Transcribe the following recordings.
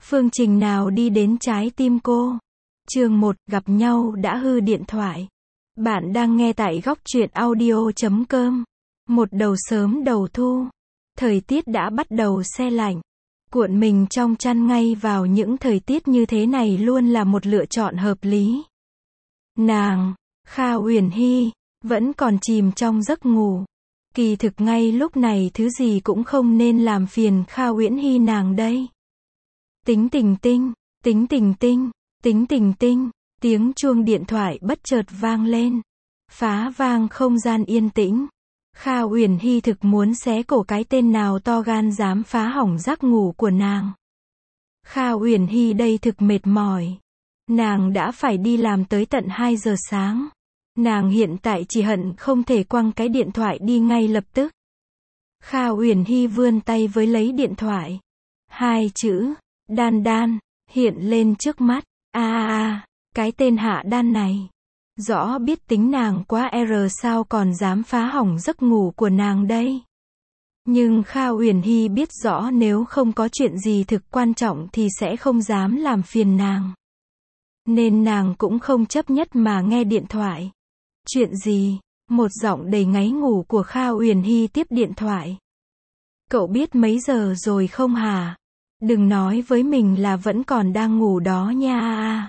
Phương trình nào đi đến trái tim cô? Chương 1, gặp nhau đã hư điện thoại. Bạn đang nghe tại góc truyện audio.com. Một đầu sớm đầu thu. Thời tiết đã bắt đầu se lạnh. Cuộn mình trong chăn ngay vào những thời tiết như thế này luôn là một lựa chọn hợp lý. Nàng, Kha Uyển Hy, vẫn còn chìm trong giấc ngủ. Kỳ thực ngay lúc này thứ gì cũng không nên làm phiền Kha Uyển Hy nàng đây. Tính tình tinh, tính tình tinh, tính tình tinh, tiếng chuông điện thoại bất chợt vang lên. Phá vang không gian yên tĩnh. Kha Uyển Hy thực muốn xé cổ cái tên nào to gan dám phá hỏng giấc ngủ của nàng. Kha Uyển Hy đây thực mệt mỏi. Nàng đã phải đi làm tới tận 2 giờ sáng. Nàng hiện tại chỉ hận không thể quăng cái điện thoại đi ngay lập tức. Kha Uyển Hy vươn tay với lấy điện thoại. 2 chữ, Đan Đan, hiện lên trước mắt. Cái tên Hạ Đan này. Rõ biết tính nàng quá sao còn dám phá hỏng giấc ngủ của nàng đây. Nhưng Kha Uyển Hy biết rõ nếu không có chuyện gì thực quan trọng thì sẽ không dám làm phiền nàng. Nên nàng cũng không chấp nhất mà nghe điện thoại. Chuyện gì? Một giọng đầy ngáy ngủ của Kha Uyển Hy tiếp điện thoại. Cậu biết mấy giờ rồi không hả? Đừng nói với mình là vẫn còn đang ngủ đó nha.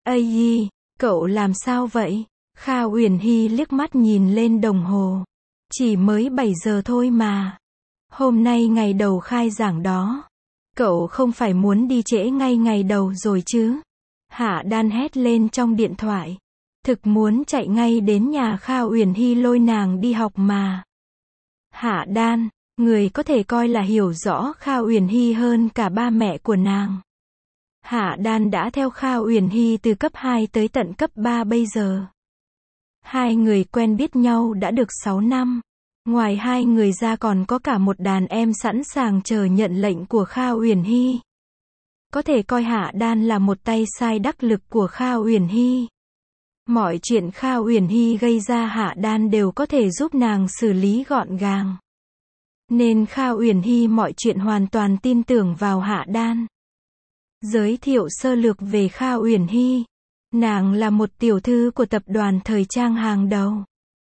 Cậu làm sao vậy? Kha Uyển Hy liếc mắt nhìn lên đồng hồ. Chỉ mới 7 giờ thôi mà. Hôm nay ngày đầu khai giảng đó. Cậu không phải muốn đi trễ ngay ngày đầu rồi chứ? Hạ Đan hét lên trong điện thoại. Thực muốn chạy ngay đến nhà Kha Uyển Hy lôi nàng đi học mà. Hạ Đan, người có thể coi là hiểu rõ Kha Uyển Hy hơn cả ba mẹ của nàng. Hạ Đan đã theo Kha Uyển Hy từ cấp 2 tới tận cấp 3 bây giờ. Hai người quen biết nhau đã được 6 năm. Ngoài hai người ra còn có cả một đàn em sẵn sàng chờ nhận lệnh của Kha Uyển Hy. Có thể coi Hạ Đan là một tay sai đắc lực của Kha Uyển Hy. Mọi chuyện Kha Uyển Hy gây ra Hạ Đan đều có thể giúp nàng xử lý gọn gàng. Nên Kha Uyển Hy mọi chuyện hoàn toàn tin tưởng vào Hạ Đan. Giới thiệu sơ lược về Kha Uyển Hy. Nàng là một tiểu thư của tập đoàn thời trang hàng đầu.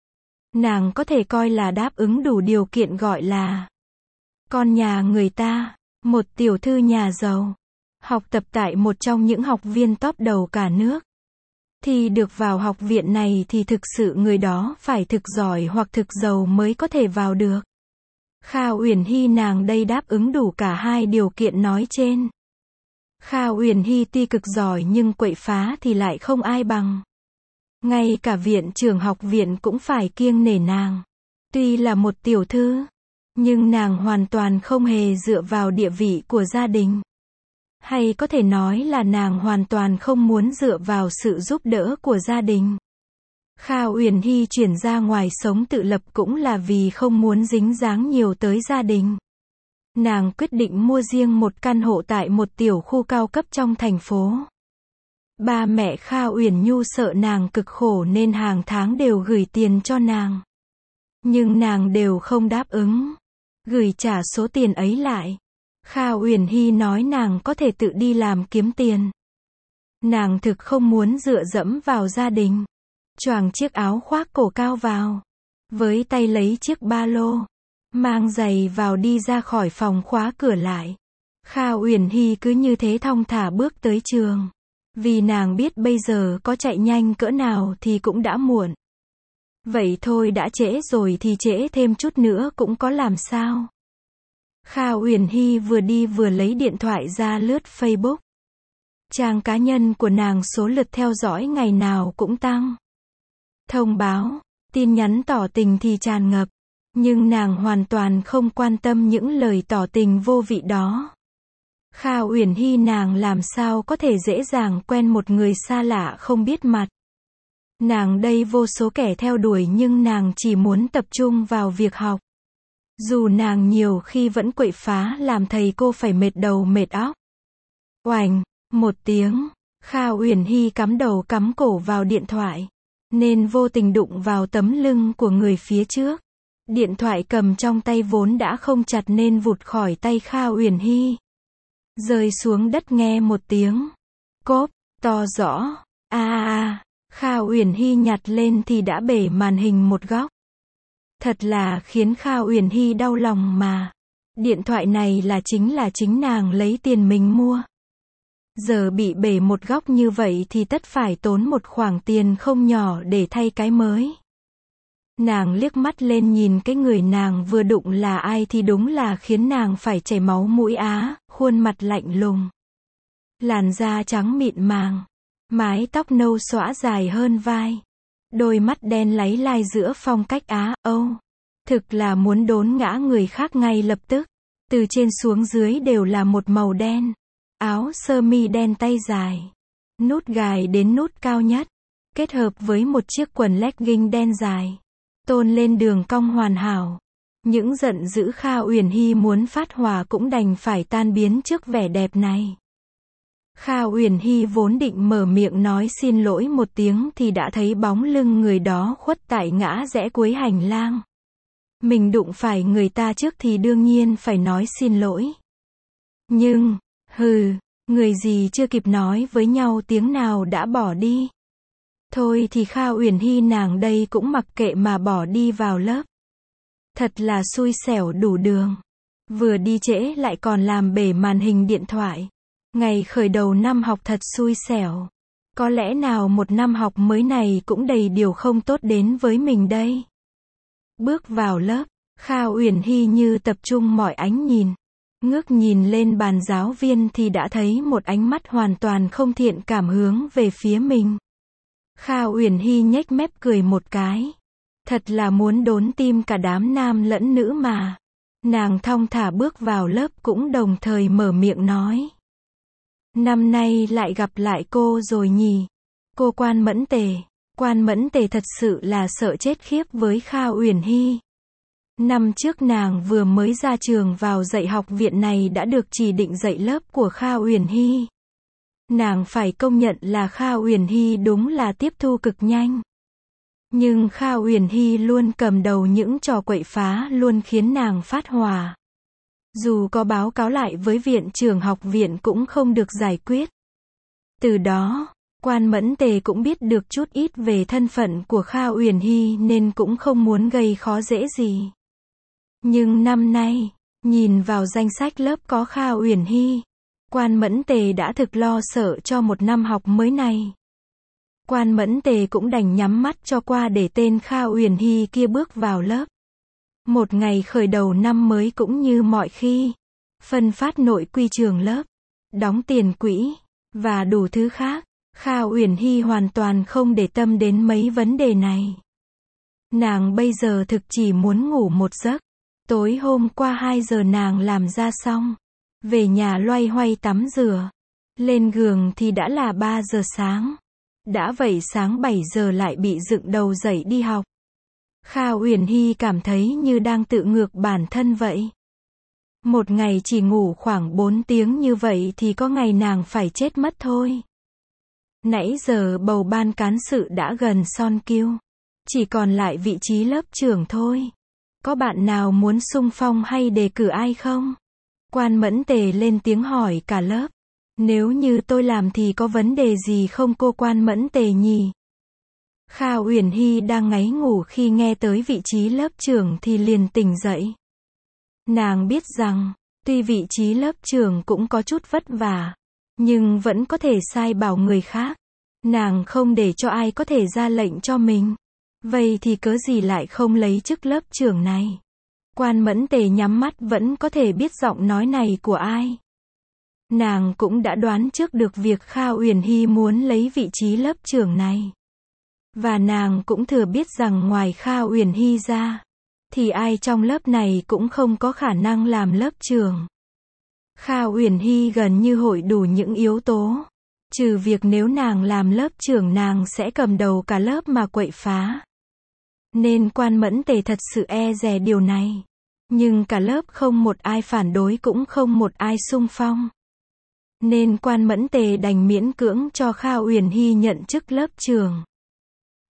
Nàng có thể coi là đáp ứng đủ điều kiện gọi là con nhà người ta, một tiểu thư nhà giàu. Học tập tại một trong những học viên top đầu cả nước. Thì được vào học viện này thì thực sự người đó phải thực giỏi hoặc thực giàu mới có thể vào được. Kha Uyển Hy nàng đây đáp ứng đủ cả hai điều kiện nói trên. Kha Uyển Hy tuy cực giỏi nhưng quậy phá thì lại không ai bằng. Ngay cả viện trưởng học viện cũng phải kiêng nể nàng. Tuy là một tiểu thư, nhưng nàng hoàn toàn không hề dựa vào địa vị của gia đình. Hay có thể nói là nàng hoàn toàn không muốn dựa vào sự giúp đỡ của gia đình. Kha Uyển Hy chuyển ra ngoài sống tự lập cũng là vì không muốn dính dáng nhiều tới gia đình. Nàng quyết định mua riêng một căn hộ tại một tiểu khu cao cấp trong thành phố. Ba mẹ Kha Uyển Nhu sợ nàng cực khổ nên hàng tháng đều gửi tiền cho nàng. Nhưng nàng đều không đáp ứng. Gửi trả số tiền ấy lại. Kha Uyển Hy nói nàng có thể tự đi làm kiếm tiền. Nàng thực không muốn dựa dẫm vào gia đình. Choàng chiếc áo khoác cổ cao vào. Với tay lấy chiếc ba lô. Mang giày vào đi ra khỏi phòng khóa cửa lại. Kha Uyển Hy cứ như thế thong thả bước tới trường. Vì nàng biết bây giờ có chạy nhanh cỡ nào thì cũng đã muộn. Vậy thôi đã trễ rồi thì trễ thêm chút nữa cũng có làm sao. Kha Uyển Hy vừa đi vừa lấy điện thoại ra lướt Facebook. Trang cá nhân của nàng số lượt theo dõi ngày nào cũng tăng. Thông báo, tin nhắn tỏ tình thì tràn ngập. Nhưng nàng hoàn toàn không quan tâm những lời tỏ tình vô vị đó. Kha Uyển Hy nàng làm sao có thể dễ dàng quen một người xa lạ không biết mặt. Nàng đây vô số kẻ theo đuổi nhưng nàng chỉ muốn tập trung vào việc học. Dù nàng nhiều khi vẫn quậy phá làm thầy cô phải mệt đầu mệt óc. Oành, một tiếng, Kha Uyển Hy cắm đầu cắm cổ vào điện thoại. Nên vô tình đụng vào tấm lưng của người phía trước. Điện thoại cầm trong tay vốn đã không chặt nên vụt khỏi tay Kha Uyển Hy. Rơi xuống đất nghe một tiếng cốp to rõ. Kha Uyển Hy nhặt lên thì đã bể màn hình một góc. Thật là khiến Kha Uyển Hy đau lòng mà. Điện thoại này là chính nàng lấy tiền mình mua. Giờ bị bể một góc như vậy thì tất phải tốn một khoản tiền không nhỏ để thay cái mới. Nàng liếc mắt lên nhìn cái người nàng vừa đụng là ai thì đúng là khiến nàng phải chảy máu mũi khuôn mặt lạnh lùng. Làn da trắng mịn màng, mái tóc nâu xõa dài hơn vai. Đôi mắt đen láy lai giữa phong cách Âu. Thực là muốn đốn ngã người khác ngay lập tức. Từ trên xuống dưới đều là một màu đen. Áo sơ mi đen tay dài. Nút gài đến nút cao nhất. Kết hợp với một chiếc quần legging đen dài. Tôn lên đường cong hoàn hảo. Những giận dữ Kha Uyển Hy muốn phát hỏa cũng đành phải tan biến trước vẻ đẹp này. Kha Uyển Hy vốn định mở miệng nói xin lỗi một tiếng thì đã thấy bóng lưng người đó khuất tại ngã rẽ cuối hành lang. Mình đụng phải người ta trước thì đương nhiên phải nói xin lỗi. Nhưng, người gì chưa kịp nói với nhau tiếng nào đã bỏ đi. Thôi thì Kha Uyển Hy nàng đây cũng mặc kệ mà bỏ đi vào lớp. Thật là xui xẻo đủ đường. Vừa đi trễ lại còn làm bể màn hình điện thoại. Ngày khởi đầu năm học thật xui xẻo. Có lẽ nào một năm học mới này cũng đầy điều không tốt đến với mình đây. Bước vào lớp, Kha Uyển Hy như tập trung mọi ánh nhìn. Ngước nhìn lên bàn giáo viên thì đã thấy một ánh mắt hoàn toàn không thiện cảm hướng về phía mình. Kha Uyển Hy nhếch mép cười một cái. Thật là muốn đốn tim cả đám nam lẫn nữ mà. Nàng thong thả bước vào lớp cũng đồng thời mở miệng nói. Năm nay lại gặp lại cô rồi nhỉ. Cô Quan Mẫn Tề. Quan Mẫn Tề thật sự là sợ chết khiếp với Kha Uyển Hy. Năm trước nàng vừa mới ra trường vào dạy học viện này đã được chỉ định dạy lớp của Kha Uyển Hy. Nàng phải công nhận là Kha Uyển Hy đúng là tiếp thu cực nhanh. Nhưng Kha Uyển Hy luôn cầm đầu những trò quậy phá luôn khiến nàng phát hỏa. Dù có báo cáo lại với viện trưởng học viện cũng không được giải quyết. Từ đó, Quan Mẫn Tề cũng biết được chút ít về thân phận của Kha Uyển Hy nên cũng không muốn gây khó dễ gì. Nhưng năm nay, nhìn vào danh sách lớp có Kha Uyển Hy, Quan Mẫn Tề đã thực lo sợ cho một năm học mới này. Quan Mẫn Tề cũng đành nhắm mắt cho qua để tên Kha Uyển Hy kia bước vào lớp. Một ngày khởi đầu năm mới cũng như mọi khi. Phân phát nội quy trường lớp, đóng tiền quỹ, và đủ thứ khác. Kha Uyển Hy hoàn toàn không để tâm đến mấy vấn đề này. Nàng bây giờ thực chỉ muốn ngủ một giấc. Tối hôm qua 2 giờ nàng làm ra xong. Về nhà loay hoay tắm rửa. Lên giường thì đã là 3 giờ sáng. Đã vậy sáng 7 giờ lại bị dựng đầu dậy đi học. Kha Uyển Hy cảm thấy như đang tự ngược bản thân vậy. Một ngày chỉ ngủ khoảng 4 tiếng như vậy thì có ngày nàng phải chết mất thôi. Nãy giờ bầu ban cán sự đã gần son kiêu. Chỉ còn lại vị trí lớp trưởng thôi. Có bạn nào muốn xung phong hay đề cử ai không? Quan Mẫn Tề lên tiếng hỏi cả lớp. Nếu như tôi làm thì có vấn đề gì không cô Quan Mẫn Tề nhỉ? Kha Uyển Hy đang ngáy ngủ khi nghe tới vị trí lớp trưởng thì liền tỉnh dậy. Nàng biết rằng, tuy vị trí lớp trưởng cũng có chút vất vả, nhưng vẫn có thể sai bảo người khác. Nàng không để cho ai có thể ra lệnh cho mình. Vậy thì cớ gì lại không lấy chức lớp trưởng này? Quan Mẫn Tề nhắm mắt vẫn có thể biết giọng nói này của ai. Nàng cũng đã đoán trước được việc Kha Uyển Hy muốn lấy vị trí lớp trưởng này. Và nàng cũng thừa biết rằng ngoài Kha Uyển Hy ra, thì ai trong lớp này cũng không có khả năng làm lớp trưởng. Kha Uyển Hy gần như hội đủ những yếu tố. Trừ việc nếu nàng làm lớp trưởng nàng sẽ cầm đầu cả lớp mà quậy phá. Nên Quan Mẫn Tề thật sự e dè điều này. Nhưng cả lớp không một ai phản đối cũng không một ai xung phong. Nên Quan Mẫn Tề đành miễn cưỡng cho Kha Uyển Hy nhận chức lớp trưởng.